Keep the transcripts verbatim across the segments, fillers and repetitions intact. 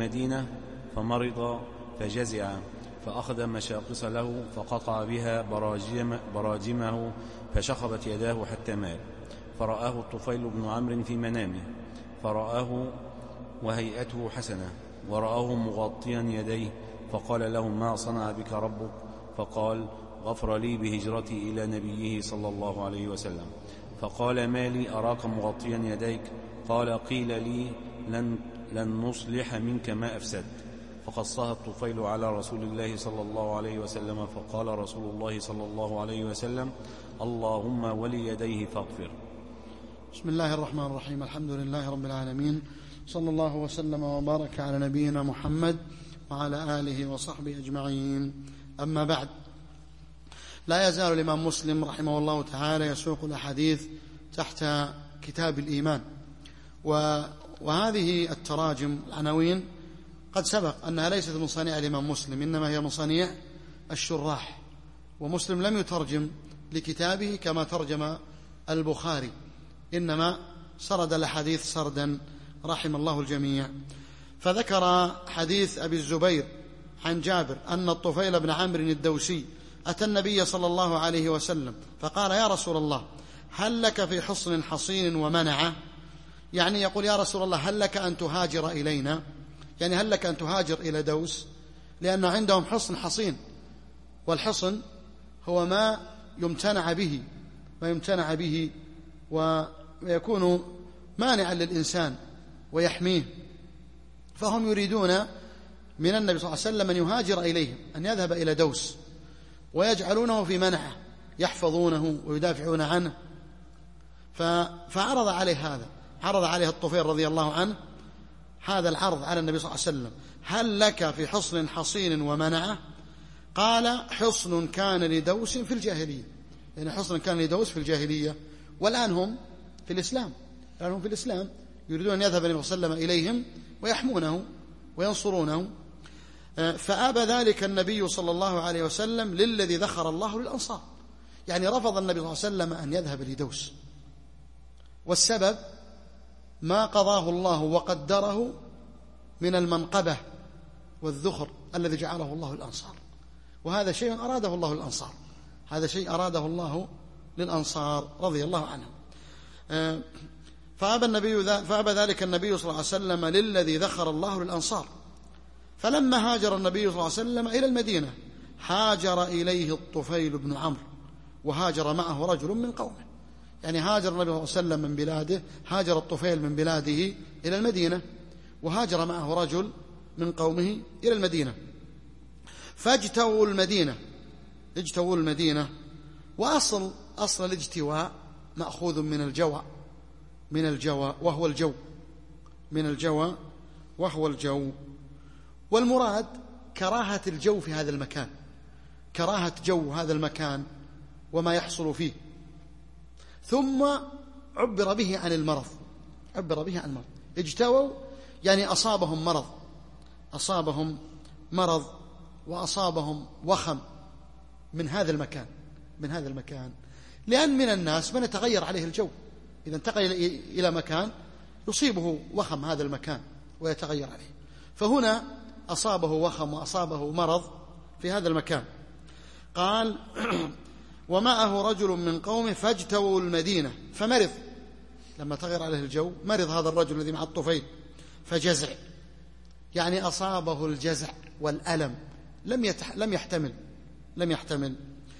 المدينة فمرض فجزع، فأخذ مشاقص له فقطع بها براجم براجمه فشخبت يداه حتى مات. فرآه الطفيل بن عمرو في منامه، فرآه وهيئته حسنة، ورآه مغطيا يديه، فقال له: ما صنع بك ربك؟ فقال: غفر لي بهجرتي إلى نبيه صلى الله عليه وسلم. فقال: ما لي أراك مغطيا يديك؟ قال: قيل لي لن, لن نصلح منك ما أفسد. فقصها الطفيل على رسول الله صلى الله عليه وسلم، فقال رسول الله صلى الله عليه وسلم: اللهم وليديه فاغفر. بسم الله الرحمن الرحيم. الحمد لله رب العالمين، صلى الله وسلم وبارك على نبينا محمد وعلى آله وصحبه أجمعين. أما بعد، لا يزال الإمام مسلم رحمه الله تعالى يسوق الأحاديث تحت كتاب الإيمان، وهذه التراجم العناوين قد سبق أنها ليست من صنيع الإمام مسلم، إنما هي من صنيع الشراح، ومسلم لم يترجم لكتابه كما ترجم البخاري، إنما سرد الحديث سردا رحم الله الجميع. فذكر حديث أبي الزبير عن جابر أن الطفيل بن عمرو الدوسي أتى النبي صلى الله عليه وسلم فقال: يا رسول الله، هل لك في حصن حصين ومنعه؟ يعني يقول: يا رسول الله، هل لك أن تهاجر إلينا؟ يعني هل لك أن تهاجر إلى دوس؟ لأن عندهم حصن حصين، والحصن هو ما يمتنع به ما يمتنع به ويكون مانعا للإنسان ويحميه، فهم يريدون من النبي صلى الله عليه وسلم أن يهاجر إليهم، أن يذهب إلى دوس، ويجعلونه في منعه، يحفظونه ويدافعون عنه. فعرض عليه هذا عرض عليه الطفيل رضي الله عنه هذا العرض على النبي صلى الله عليه وسلم: هل لك في حصن حصين ومنعه؟ قال: حصن كان لدوس في الجاهلية، يعني حصن كان لدوس في الجاهلية، والآن هم في الإسلام الآن هم في الإسلام يريدون أن يذهب النبي صلى الله عليه وسلم إليهم ويحمونه وينصرونه. فأبى ذلك النبي صلى الله عليه وسلم للذي ذخر الله للأنصار، يعني رفض النبي صلى الله عليه وسلم أن يذهب لدوس، والسبب ما قضاه الله وقدره من المنقبة والذخر الذي جعله الله للأنصار، وهذا شيء أراده الله للأنصار هذا شيء أراده الله للأنصار رضي الله عنهم. فأبى, النبي فأبى ذلك النبي صلى الله عليه وسلم للذي ذخر الله للأنصار. فلما هاجر النبي صلى الله عليه وسلم إلى المدينة هاجر إليه الطفيل بن عمرو، وهاجر معه رجل من قومه، يعني هاجر النبي صلى الله عليه وسلم من بلاده، هاجر الطفيل من بلاده إلى المدينة، وهاجر معه رجل من قومه إلى المدينة. فاجتووا المدينة اجتووا المدينة وأصل أصل الاجتواء مأخوذ من الجوى من الجوى وهو الجو من الجوى وهو الجو والمراد كراهة الجو في هذا المكان، كراهة جو هذا المكان وما يحصل فيه. ثم عبر به عن المرض عبر به عن المرض اجتووا يعني أصابهم مرض أصابهم مرض وأصابهم وخم من هذا المكان من هذا المكان لأن من الناس من يتغير عليه الجو، إذا انتقل إلى مكان يصيبه وخم هذا المكان ويتغير عليه، فهنا أصابه وخم وأصابه مرض في هذا المكان. قال: ومعه رجل من قومه فاجتووا المدينة فمرض، لما تغير عليه الجو مرض هذا الرجل الذي مع الطفيل فجزع، يعني أصابه الجزع والألم، لم يتح لم يحتمل لم يحتمل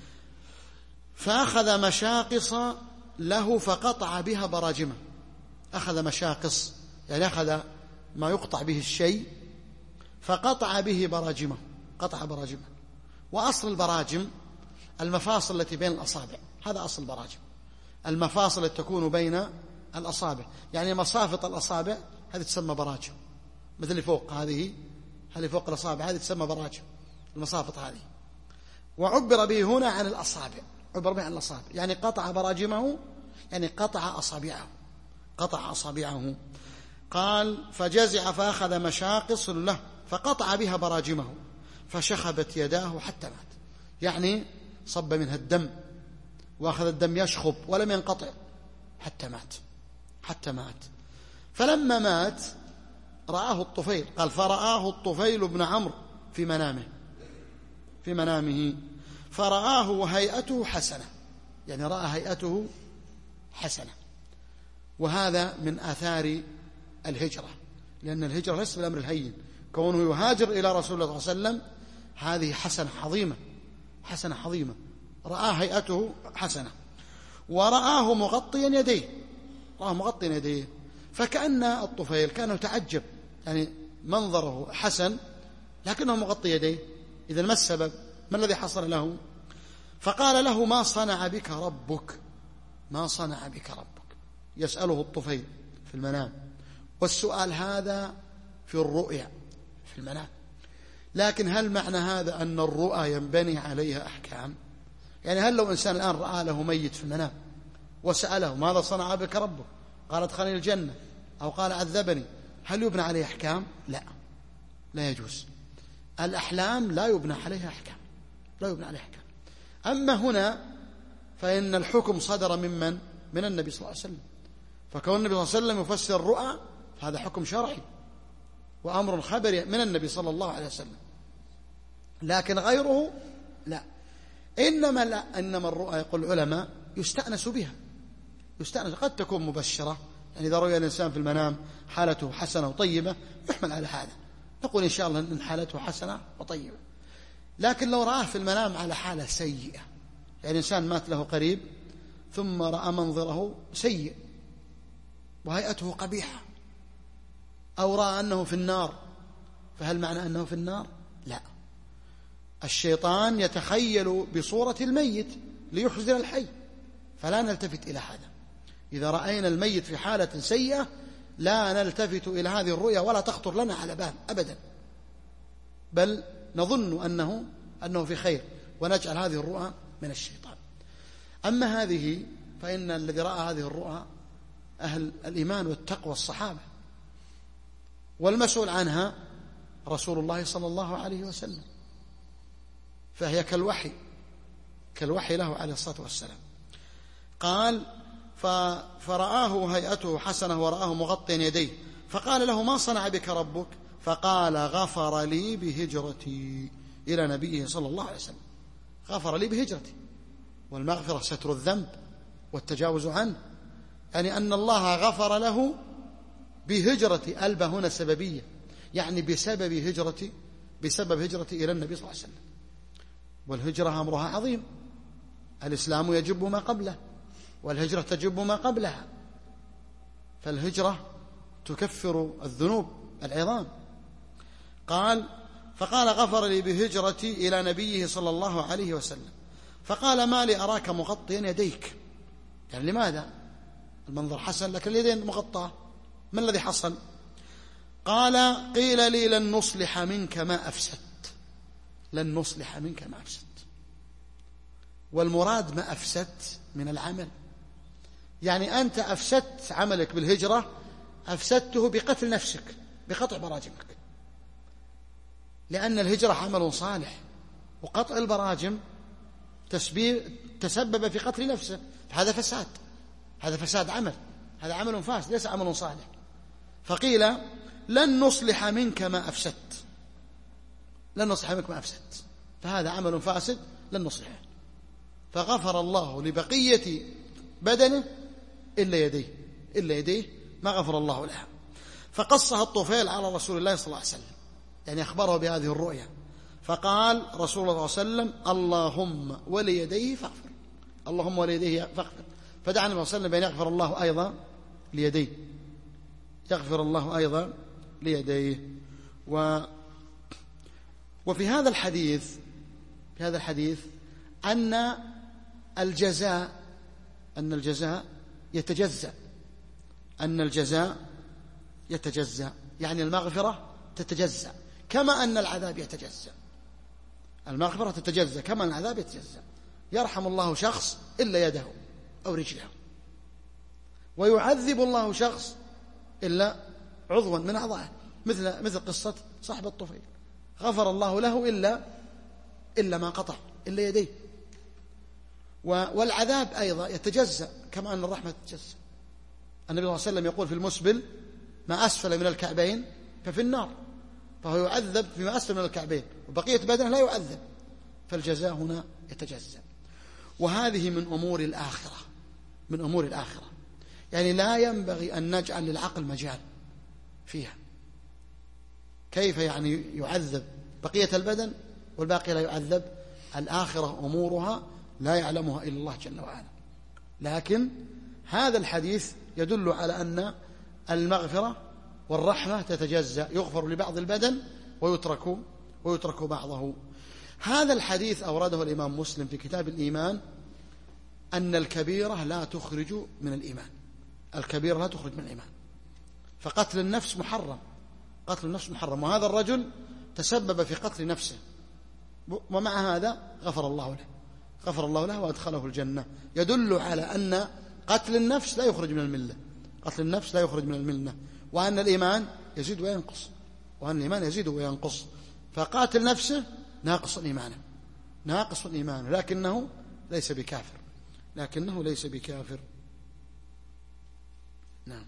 فأخذ مشاقص له فقطع بها براجمه. أخذ مشاقص يعني أخذ ما يقطع به الشيء فقطع به براجمه قطع براجمه وأصل البراجم المفاصل التي بين الأصابع، هذا أصل البراجم، المفاصل التي تكون بين الأصابع، يعني مصافط الأصابع هذه تسمى براجم، مثل اللي فوق هذه هذه فوق الأصابع هذه تسمى براجم، المصافط هذه. وعبر به هنا عن الأصابع عبر به عن الأصابع يعني قطع براجمه، يعني قطع أصابعه قطع أصابعه. قال: فجزع فأخذ مشاقص له فقطع بها براجمه فشخبت يداه حتى مات، يعني صب منها الدم وأخذ الدم يشخب ولم ينقطع حتى مات حتى مات. فلما مات رآه الطفيل، قال فرآه الطفيل بن عمرو في منامه في منامه فرآه وهيئته حسنة، يعني رأى هيئته حسنة. وهذا من آثار الهجرة، لأن الهجرة ليس بالأمر الهين، كونه يهاجر إلى رسول الله صلى الله عليه وسلم هذه حسنة عظيمة، حسنة عظيمة. رأى هيئته حسنة، ورآه مغطيا يديه، رآه مغطيا يديه، فكأن الطفيل كان يتعجب، يعني منظره حسن لكنه مغطي يديه، إذا ما السبب؟ ما الذي حصل له؟ فقال له ما صنع بك ربك، ما صنع بك ربك، يسأله الطفيل في المنام، والسؤال هذا في الرؤيا في المنام. لكن هل معنى هذا أن الرؤى ينبني عليها أحكام؟ يعني هل لو إنسان الآن رأى له ميت في المنام وسأله ماذا صنع بك ربك، قال ادخلني الجنة أو قال عذبني، هل يبنى عليه أحكام؟ لا، لا يجوز. الأحلام لا يبنى عليها أحكام، لا يبنى عليها أحكام. أما هنا فإن الحكم صدر ممن؟ من النبي صلى الله عليه وسلم، فكون النبي صلى الله عليه وسلم يفسر الرؤى فهذا حكم شرعي وأمر خبري من النبي صلى الله عليه وسلم. لكن غيره لا، إنما, لا إنما الرؤى يقول العلماء يستأنس بها، يستأنس، قد تكون مبشرة، يعني إذا رؤي الإنسان في المنام حالته حسنة وطيبة يحمل على هذا، نقول إن شاء الله إن حالته حسنة وطيبة. لكن لو رآه في المنام على حالة سيئة، يعني إنسان مات له قريب ثم رأى منظره سيء وهيئته قبيحة، أو رأى أنه في النار، فهل معنى أنه في النار؟ لا، الشيطان يتخيل بصورة الميت ليحزن الحي، فلا نلتفت إلى هذا. إذا رأينا الميت في حالة سيئة لا نلتفت إلى هذه الرؤيا ولا تخطر لنا على بال أبدا، بل نظن أنه, أنه في خير ونجعل هذه الرؤى من الشيطان. أما هذه فإن الذي رأى هذه الرؤى أهل الإيمان والتقوى الصحابة، والمسؤول عنها رسول الله صلى الله عليه وسلم، فهي كالوحي كالوحي له عليه الصلاة والسلام. قال فرآه هيئته حسنة ورآه مغطيا يديه، فقال له ما صنع بك ربك؟ فقال غفر لي بهجرتي إلى نبيه صلى الله عليه وسلم، غفر لي بهجرتي، والمغفرة ستر الذنب والتجاوز عنه، يعني أن الله غفر له بهجرتي. ألبى هنا سببية، يعني بسبب هجرتي، بسبب هجرتي إلى النبي صلى الله عليه وسلم. والهجرة أمرها عظيم، الإسلام يجب ما قبله، والهجرة تجب ما قبلها، فالهجرة تكفر الذنوب العظام. قال فقال غفر لي بهجرتي إلى نبيه صلى الله عليه وسلم. فقال ما لي أراك مغطيا يديك، يعني لماذا؟ المنظر حسن لكن اليدين مغطاة، ما الذي حصل؟ قال قيل لي لن نصلح منك ما أفسدت، لن نصلح منك ما أفسدت. والمراد ما أفسدت من العمل، يعني أنت أفسدت عملك بالهجرة، أفسدته بقتل نفسك، بقطع براجمك، لأن الهجرة عمل صالح، وقطع البراجم تسبب في قتل نفسه، هذا فساد، هذا فساد عمل، هذا عمل فاسد ليس عمل صالح. فقيل لن نصلح منك ما أفسدت، لن نصلح منك ما أفسدت، فهذا عمل فاسد لن نصلحه. فغفر الله لبقية بدنه إلا يديه، إلا يديه ما غفر الله لها. فقصها الطفيل على رسول الله صلى الله عليه وسلم، يعني أخبره بهذه الرؤيا، فقال رسول الله صلى الله عليه وسلم اللهم وليديه فاغفر، اللهم وليديه فاغفر. فدعا النبي صلى الله عليه وسلم بأن يغفر الله أيضا ليديه، يغفر الله أيضا ليديه. و وفي هذا الحديث في هذا الحديث أن الجزاء أن الجزاء يتجزأ أن الجزاء يتجزأ يعني المغفرة تتجزأ كما أن العذاب يتجزأ، المغفرة تتجزأ كما أن العذاب يتجزأ. يرحم الله شخص إلا يده أو رجله، ويعذب الله شخص إلا عضوا من أعضائه، مثل مثل قصة صاحب الطفيل، غفر الله له إلا إلا ما قطع، إلا يديه. والعذاب أيضا يتجزأ كما أن الرحمة تتجزأ. النبي صلى الله عليه وسلم يقول في المسبل ما أسفل من الكعبين ففي النار، فهو يعذب فيما أسفل من الكعبين وبقية بدنه لا يعذب، فالجزاء هنا يتجزأ. وهذه من أمور الآخرة، من أمور الآخرة، يعني لا ينبغي أن نجعل للعقل مجال فيها. كيف يعني يعذب بقية البدن والباقي لا يعذب؟ الآخرة أمورها لا يعلمها إلا الله جل وعلا. لكن هذا الحديث يدل على أن المغفرة والرحمة تتجزأ، يغفر لبعض البدن ويترك ويترك بعضه. هذا الحديث أورده الإمام مسلم في كتاب الإيمان، أن الكبيرة لا تخرج من الإيمان، الكبيرة لا تخرج من الإيمان، فقتل النفس محرم، قتل النفس محرم، وهذا الرجل تسبب في قتل نفسه، ومع هذا غفر الله له، غفر الله له وأدخله الجنة. يدل على أن قتل النفس لا يخرج من الملة، قتل النفس لا يخرج من الملة، وأن الإيمان يزيد وينقص، وأن الإيمان يزيد وينقص. فقاتل نفسه ناقص الإيمان، ناقص الإيمان، لكنه ليس بكافر، لكنه ليس بكافر. نعم.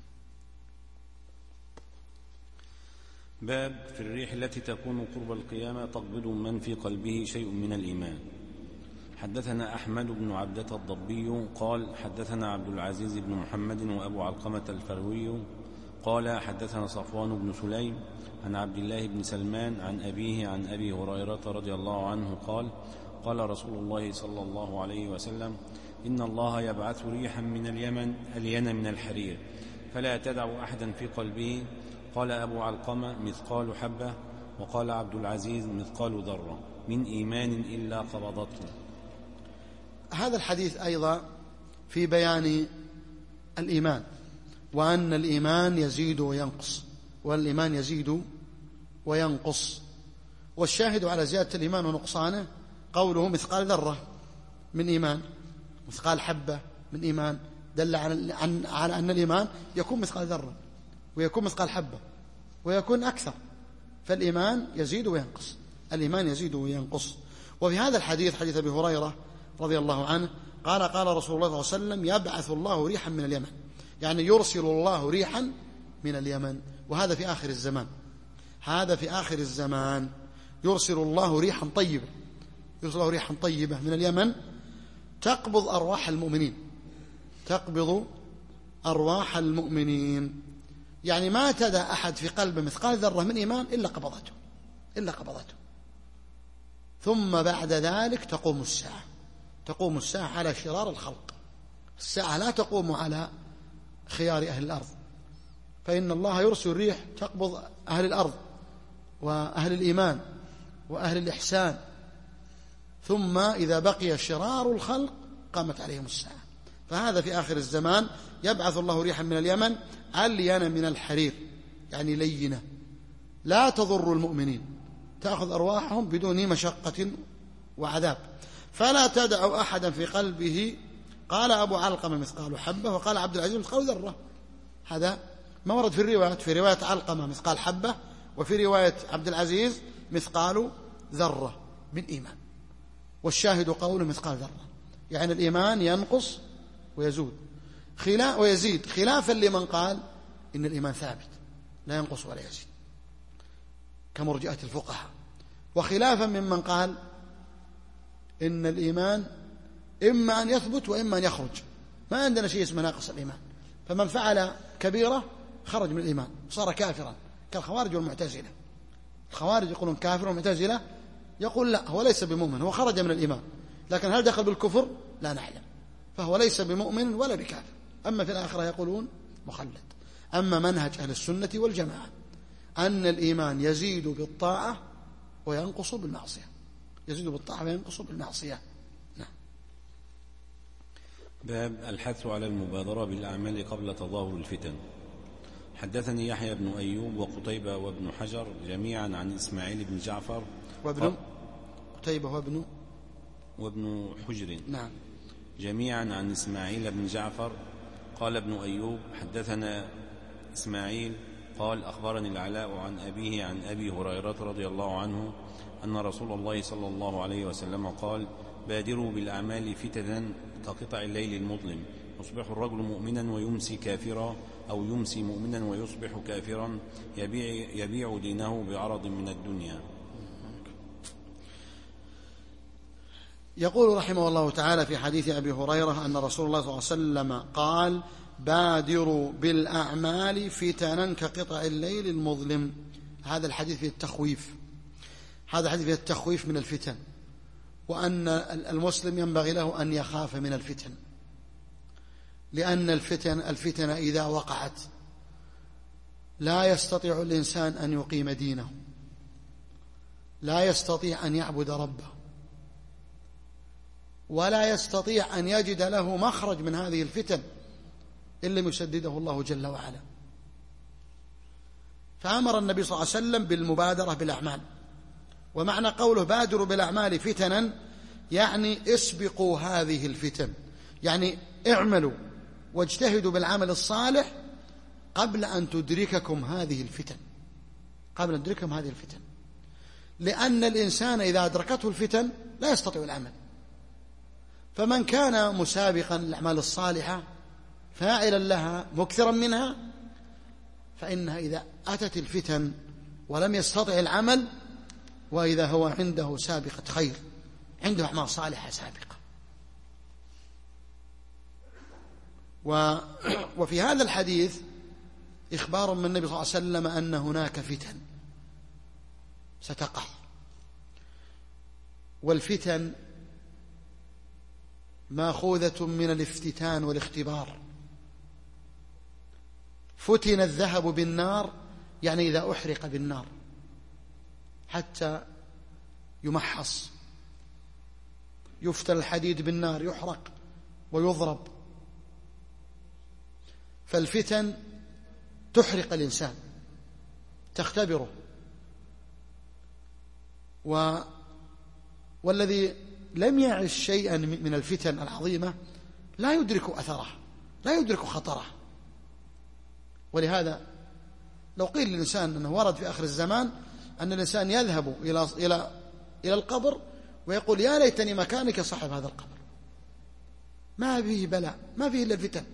باب في الريح التي تكون قرب القيامة تقبض من في قلبه شيء من الإيمان. حدثنا أحمد بن عبدة الضبي قال حدثنا عبد العزيز بن محمد وأبو علقمة الفروي قال حدثنا صفوان بن سليم عن عبد الله بن سلمان عن أبيه عن أبي هريرة رضي الله عنه قال قال رسول الله صلى الله عليه وسلم إن الله يبعث ريحا من اليمن ألين من الحرير فلا تدع أحدا في قلبه. قال أبو علقمة مثقال حبة، وقال عبد العزيز مثقال ذرة من إيمان إلا قبضته. هذا الحديث أيضا في بيان الإيمان، وأن الإيمان يزيد وينقص، والإيمان يزيد وينقص، والشاهد على زيادة الإيمان ونقصانه قوله مثقال ذرة من إيمان، مثقال حبة من إيمان، دل على أن الإيمان يكون مثقال ذرة ويكون مثقال حبة ويكون أكثر، فالإيمان يزيد وينقص، الإيمان يزيد وينقص. وفي هذا الحديث حديث أبي هريرة رضي الله عنه قال قال رسول الله صلى الله عليه وسلم يبعث الله ريحا من اليمن، يعني يرسل الله ريحا من اليمن، وهذا في آخر الزمان، هذا في آخر الزمان يرسل الله ريحا طيبة، يرسل الله ريحا طيبة من اليمن تقبض أرواح المؤمنين، تقبض أرواح المؤمنين، يعني ما تدع أحد في قلبه مثقال ذرة من إيمان إلا قبضته، إلا قبضته. ثم بعد ذلك تقوم الساعة، تقوم الساعة على شرار الخلق، الساعة لا تقوم على خيار أهل الأرض، فإن الله يرسل الريح تقبض أهل الأرض وأهل الإيمان وأهل الإحسان، ثم إذا بقي شرار الخلق قامت عليهم الساعة. فهذا في آخر الزمان يبعث الله ريحا من اليمن ألين من الحرير، يعني لينة لا تضر المؤمنين، تأخذ أرواحهم بدون مشقة وعذاب، فلا تدع أحدا في قلبه. قال أبو علقمة مثقال حبة، وقال عبد العزيز مثقال ذرة. هذا ما ورد في الروايات، في رواية علقمة مثقال حبة، وفي رواية عبد العزيز مثقال ذرة من إيمان، والشاهد قوله مثقال ذرة، يعني الإيمان ينقص ويزود خلاف ويزيد، خلافا لمن قال إن الإيمان ثابت لا ينقص ولا يزيد كمرجئة الفقهاء، وخلافا ممن قال إن الإيمان إما أن يثبت وإما أن يخرج، ما عندنا شيء اسمه ناقص الإيمان، فمن فعل كبيرة خرج من الإيمان صار كافرا كالخوارج والمعتزلة. الخوارج يقولون كافر، والمعتزلة يقول لا هو ليس بمؤمن، هو خرج من الإيمان، لكن هل دخل بالكفر لا نعلم، فهو ليس بمؤمن ولا بكافر. أما في الآخرة يقولون مخلد. أما منهج أهل السنة والجماعة أن الإيمان يزيد بالطاعة وينقص بالمعصية، يزيد بالطاعة وينقص بالمعصية. نعم. باب الحث على المبادرة بالأعمال قبل تظاهر الفتن. حدثني يحيى بن أيوب وقتيبة وابن حجر جميعا عن إسماعيل بن جعفر وابن قتيبة وابن وابن حجر نعم جميعا عن إسماعيل بن جعفر قال ابن أيوب حدثنا إسماعيل قال أخبرني العلاء عن أبيه عن أبي هريرة رضي الله عنه أن رسول الله صلى الله عليه وسلم قال بادروا بالأعمال فتنا كقطع الليل المظلم يصبح الرجل مؤمنا ويمسي كافرا، أو يمسي مؤمنا ويصبح كافرا، يبيع, يبيع دينه بعرض من الدنيا. يقول رحمه الله تعالى في حديث أبي هريرة أن رسول الله صلى الله عليه وسلم قال: بادروا بالأعمال فتنا كقطع الليل المظلم. هذا الحديث فيه التخويف، هذا الحديث فيه التخويف من الفتن، وأن المسلم ينبغي له أن يخاف من الفتن، لأن الفتن الفتن إذا وقعت لا يستطيع الإنسان أن يقيم دينه، لا يستطيع أن يعبد ربه، ولا يستطيع أن يجد له مخرج من هذه الفتن إن لم يسدده الله جل وعلا. فأمر النبي صلى الله عليه وسلم بالمبادرة بالأعمال، ومعنى قوله بادروا بالأعمال فتنا يعني اسبقوا هذه الفتن، يعني اعملوا واجتهدوا بالعمل الصالح قبل أن تدرككم هذه الفتن، قبل أن تدرككم هذه الفتن، لأن الإنسان إذا أدركته الفتن لا يستطيع العمل. فمن كان مسابقا للأعمال الصالحة فاعلا لها مكثرا منها، فإنها إذا أتت الفتن ولم يستطع العمل، وإذا هو عنده سابقة خير، عنده أعمال صالحة سابقة. و وفي هذا الحديث إخبار من النبي صلى الله عليه وسلم أن هناك فتن ستقع، والفتن ماخوذة من الافتتان والاختبار. فتن الذهب بالنار يعني إذا أحرق بالنار حتى يمحص، يفتن الحديد بالنار يحرق ويضرب. فالفتن تحرق الإنسان، تختبره، و والذي لم يعش شيئا من الفتن العظيمة لا يدرك أثره، لا يدرك خطره. ولهذا لو قيل للإنسان أنه ورد في آخر الزمان أن الإنسان يذهب إلى إلى إلى القبر ويقول: يا ليتني مكانك صاحب هذا القبر، ما فيه بلاء، ما فيه إلا الفتن،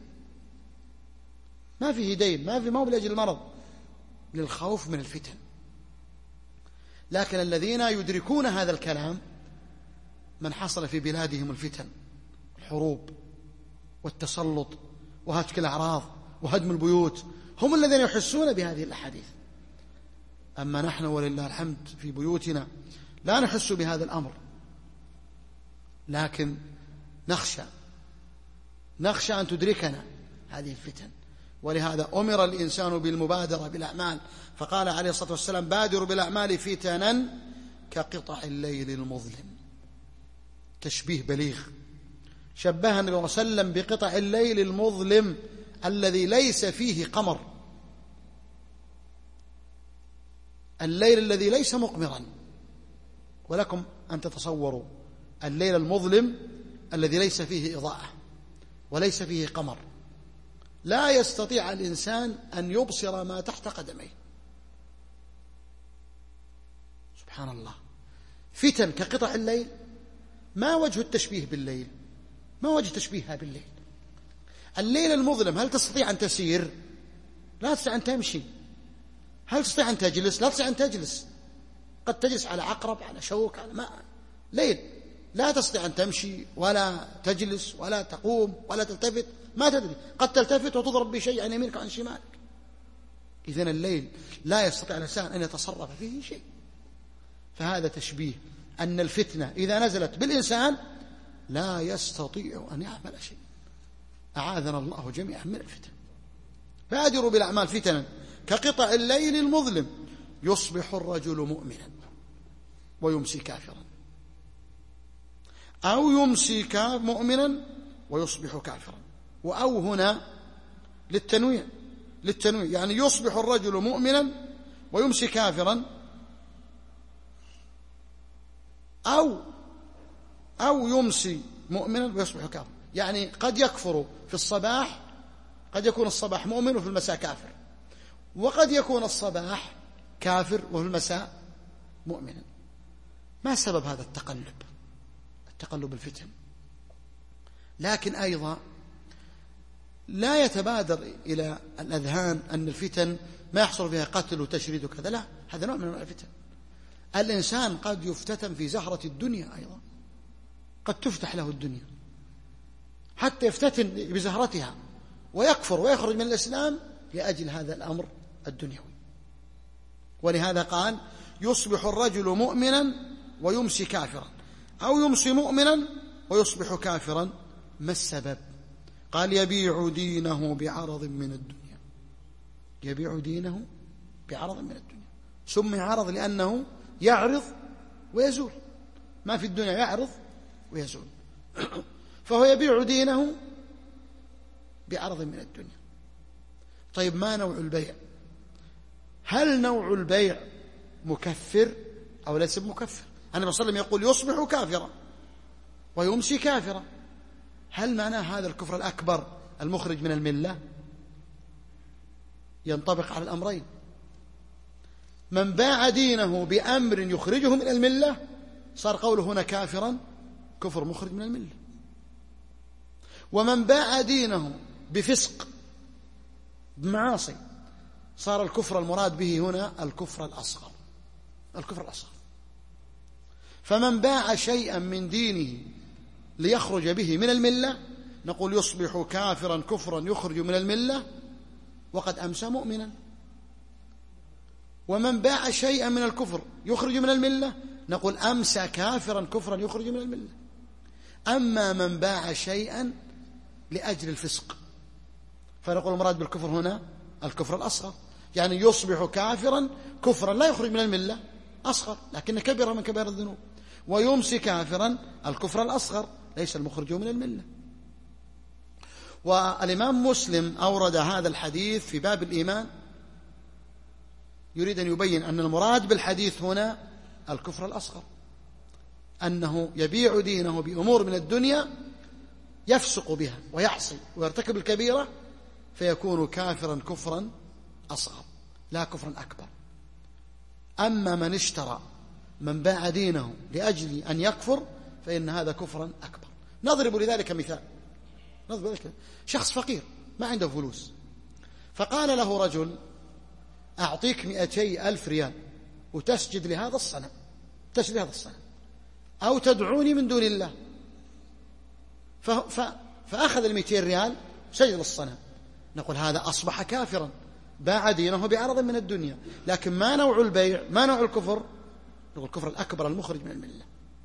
ما فيه دين، ما فيه، ما هو لأجل المرض، للخوف من الفتن. لكن الذين يدركون هذا الكلام من حصل في بلادهم الفتن، الحروب والتسلط وهتك الأعراض وهدم البيوت، هم الذين يحسون بهذه الأحاديث. أما نحن ولله الحمد في بيوتنا لا نحس بهذا الأمر، لكن نخشى نخشى أن تدركنا هذه الفتن. ولهذا أمر الإنسان بالمبادرة بالأعمال، فقال عليه الصلاة والسلام: بادروا بالأعمال فتنا كقطع الليل المظلم. تشبيه بليغ، شبه النبي صلى الله عليه وسلم بقطع الليل المظلم الذي ليس فيه قمر، الليل الذي ليس مقمرا. ولكم أن تتصوروا الليل المظلم الذي ليس فيه إضاءة وليس فيه قمر، لا يستطيع الإنسان أن يبصر ما تحت قدميه. سبحان الله. فتن كقطع الليل، ما وجه التشبيه بالليل؟ ما وجه تشبيهها بالليل؟ الليل المظلم هل تستطيع أن تسير؟ لا تستطيع أن تمشي. هل تستطيع أن تجلس؟ لا تستطيع أن تجلس. قد تجلس على عقرب، على شوك، على ماء. ليل لا تستطيع أن تمشي ولا تجلس ولا تقوم ولا تلتفت، ما تدري، قد تلتفت وتضرب بشيء عن يمينك وعن شمالك. إذن الليل لا يستطيع الإنسان أن يتصرف فيه شيء. فهذا تشبيه أن الفتنة إذا نزلت بالإنسان لا يستطيع أن يعمل شيء. أعاذنا الله جميعا من الفتن. فأدروا بالأعمال فتنا كقطع الليل المظلم، يصبح الرجل مؤمنا ويمسي كافرا، أو يمسي مؤمنا ويصبح كافرا. وأو هنا للتنويع، للتنويع يعني يصبح الرجل مؤمنا ويمسي كافرا، أو أو يمسي مؤمنا ويصبح كافرا. يعني قد يكفر في الصباح، قد يكون الصباح مؤمن وفي المساء كافر، وقد يكون الصباح كافر وفي المساء مؤمنا. ما سبب هذا التقلب؟ التقلب الفتن. لكن أيضا لا يتبادر إلى الأذهان أن الفتن ما يحصل فيها قتل وتشريد وكذا، لا، هذا نوع من الفتن. الإنسان قد يفتتن في زهرة الدنيا أيضا، قد تفتح له الدنيا حتى يفتتن بزهرتها ويكفر ويخرج من الإسلام لأجل هذا الأمر الدنيوي. ولهذا قال يصبح الرجل مؤمنا ويمسي كافرا، أو يمسي مؤمنا ويصبح كافرا. ما السبب؟ قال يبيع دينه بعرض من الدنيا. يبيع دينه بعرض من الدنيا، سمي عرض لأنه يعرض ويزول، ما في الدنيا يعرض ويزول. فهو يبيع دينه بعرض من الدنيا. طيب ما نوع البيع؟ هل نوع البيع مكفر أو ليس مكفر؟ النبي صلى الله عليه وسلم يقول يصبح كافرا ويمسي كافرا. هل معناه هذا الكفر الأكبر المخرج من الملة؟ ينطبق على الأمرين. من باع دينه بأمر يخرجه من الملة صار قوله هنا كافرا، كفر مخرج من الملة. ومن باع دينه بفسق بمعاصي صار الكفر المراد به هنا الكفر الأصغر، الكفر الأصغر. فمن باع شيئا من دينه ليخرج به من الملة نقول يصبح كافرا كفرا يخرج من الملة وقد أمسى مؤمنا. ومن باع شيئا من الكفر يخرج من الملة نقول أمسى كافرا كفرا يخرج من الملة. أما من باع شيئا لأجل الفسق فنقول المراد بالكفر هنا الكفر الأصغر، يعني يصبح كافرا كفرا لا يخرج من الملة أصغر لكن كبيرة من كبائر الذنوب، ويمسي كافرا الكفر الأصغر ليس المخرج من الملة. والإمام مسلم أورد هذا الحديث في باب الإيمان يريد أن يبين أن المراد بالحديث هنا الكفر الأصغر، أنه يبيع دينه بأمور من الدنيا يفسق بها ويعصي ويرتكب الكبيرة فيكون كافرا كفرا أصغر لا كفرا أكبر. أما من اشترى من باع دينه لأجل أن يكفر فإن هذا كفرا أكبر. نضرب لذلك مثال. نضرب لذلك شخص فقير ما عنده فلوس، فقال له رجل أعطيك مئتي ألف ريال وتسجد لهذا الصنم، تسجد لهذا الصنم أو تدعوني من دون الله. ف... ف... فأخذ المئتين ريال سجد للصنم. نقول هذا أصبح كافرا باع دينه بعرض من الدنيا. لكن ما نوع البيع؟ ما نوع الكفر؟ نقول الكفر الأكبر المخرج من الملة.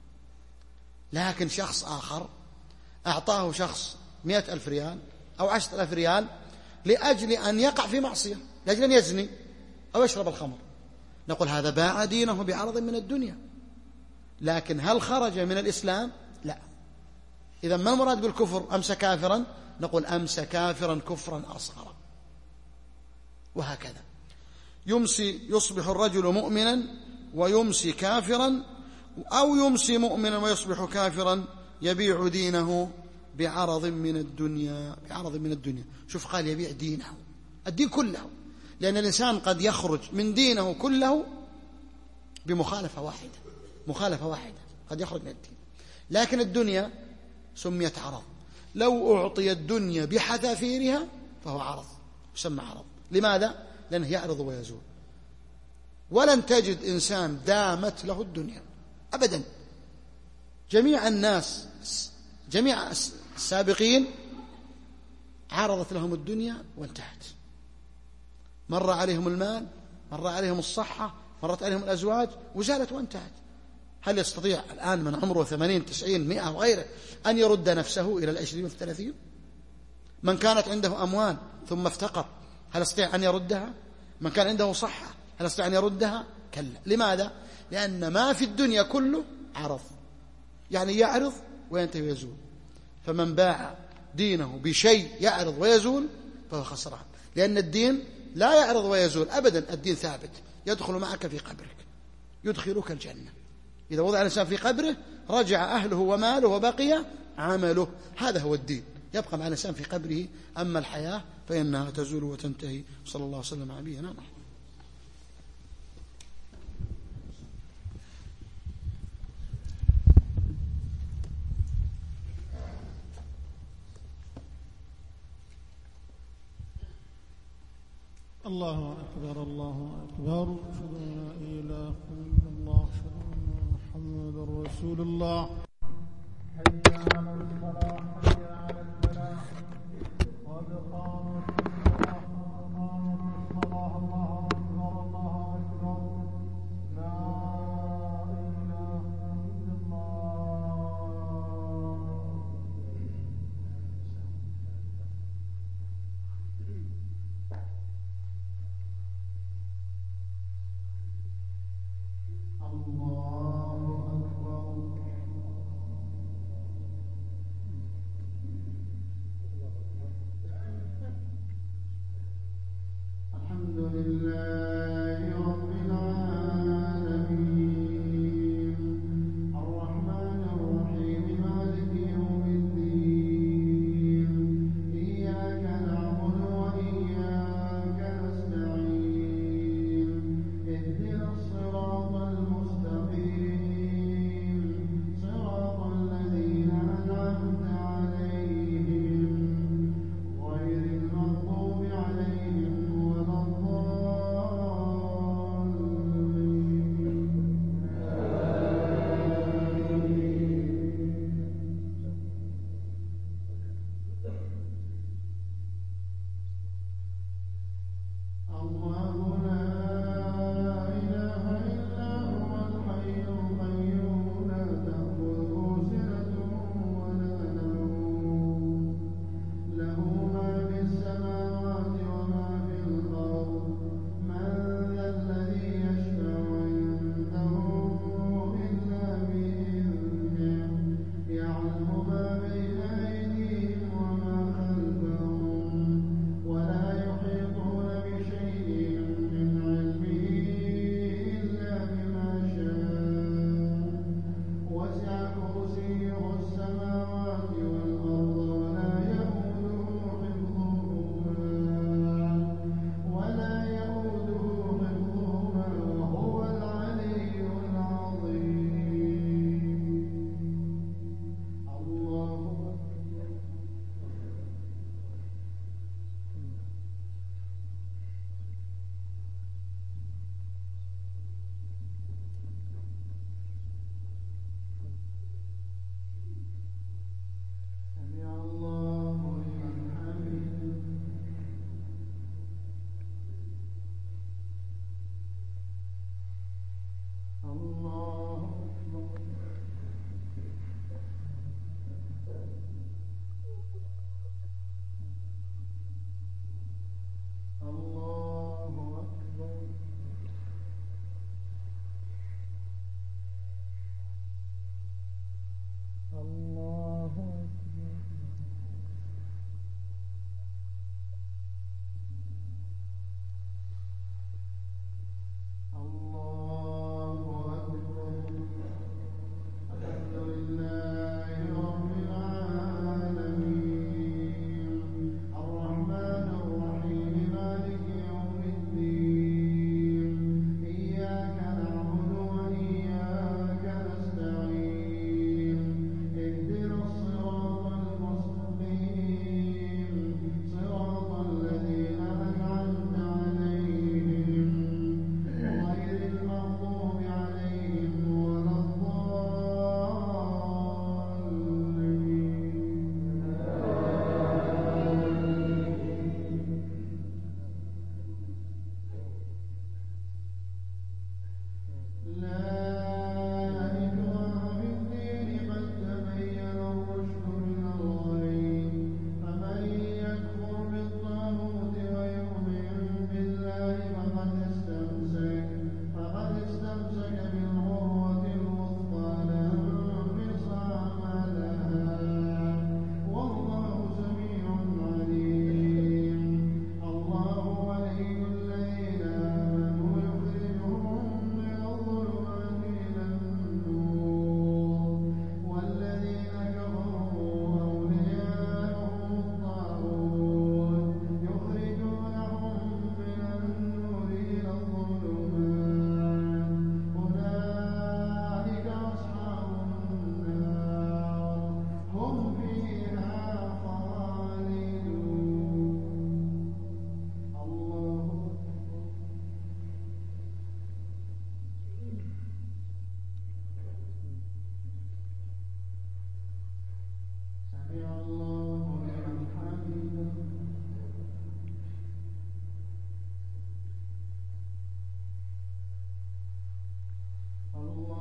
لكن شخص آخر أعطاه شخص مئة ألف ريال أو عشرة ألف ريال لأجل أن يقع في معصية، لأجل أن يزني أو يشرب الخمر، نقول هذا باع دينه بعرض من الدنيا. لكن هل خرج من الإسلام؟ لا. إذا ما المراد بالكفر؟ أمس كافرا؟ نقول أمس كافرا كفرا أصغر. وهكذا يمسي يصبح الرجل مؤمنا ويمسي كافرا، أو يمسي مؤمنا ويصبح كافرا يبيع دينه بعرض من الدنيا، بعرض من الدنيا. شوف قال يبيع دينه، الدين كله، لأن الإنسان قد يخرج من دينه كله بمخالفة واحدة، مخالفة واحدة قد يخرج من الدين. لكن الدنيا سميت عرض، لو أعطي الدنيا بحذافيرها فهو عرض، يسمى عرض. لماذا؟ لأنه يعرض ويزول. ولن تجد إنسان دامت له الدنيا أبدا. جميع الناس جميع السابقين عرضت لهم الدنيا وانتهت. مر عليهم المال، مر عليهم الصحة، مرت عليهم الأزواج وزالت وانتهت. هل يستطيع الآن من عمره ثمانين تسعين مئة وغيره أن يرد نفسه إلى العشرين والثلاثين؟ من كانت عنده أموال ثم افتقر هل يستطيع أن يردها؟ من كان عنده صحة هل يستطيع أن يردها؟ كلا. لماذا؟ لأن ما في الدنيا كله عرض، يعني يعرض وينتهي ويزول. فمن باع دينه بشيء يعرض ويزول فهو خسران، لأن الدين لا يعرض ويزول أبدا، الدين ثابت يدخل معك في قبرك، يدخلك الجنة. إذا وضع الإنسان في قبره رجع أهله وماله وبقي عمله، هذا هو الدين، يبقى مع الإنسان في قبره. أما الحياة فإنها تزول وتنتهي. صلى الله وسلم على نبينا محمد. الله أكبر الله أكبر أشهد أن لا إله إلا الله أشهد أن محمدا رسول الله حي على الصلاة حي على الفلاح قد قامت الصلاة قامت الصلاة الله أكبر الله أكبر لا إله إلا الله الله أكبر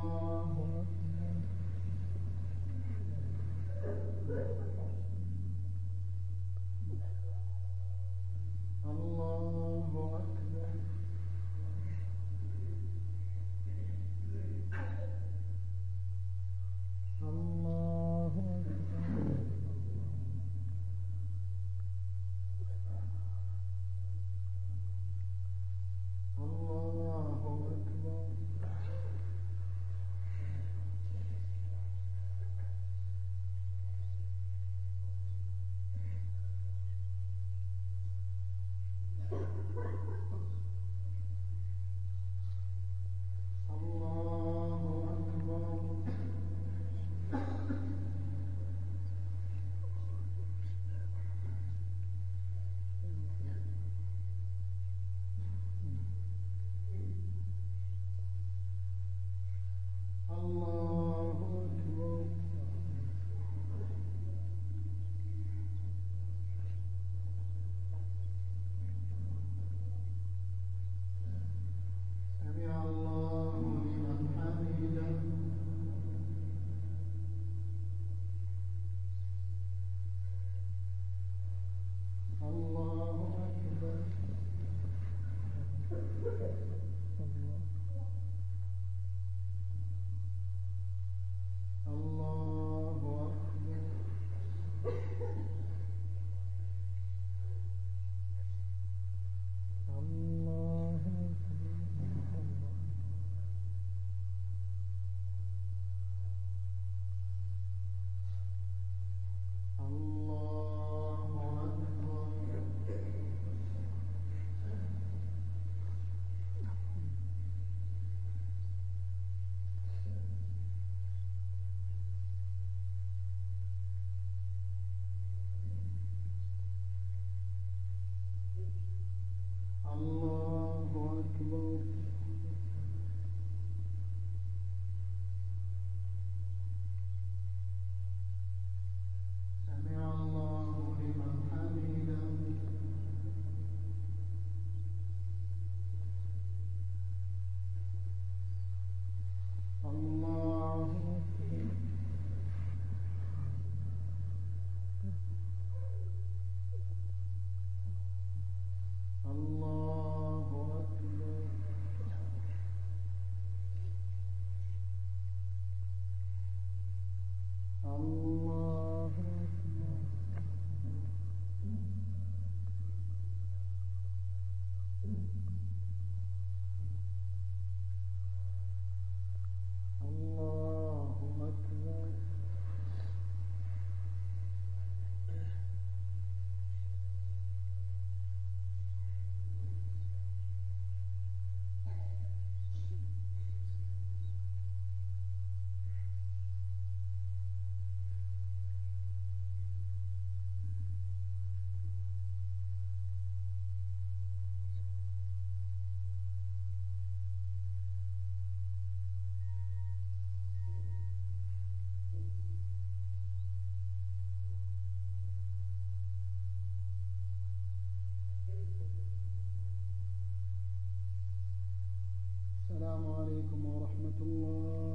السلام عليكم ورحمة الله.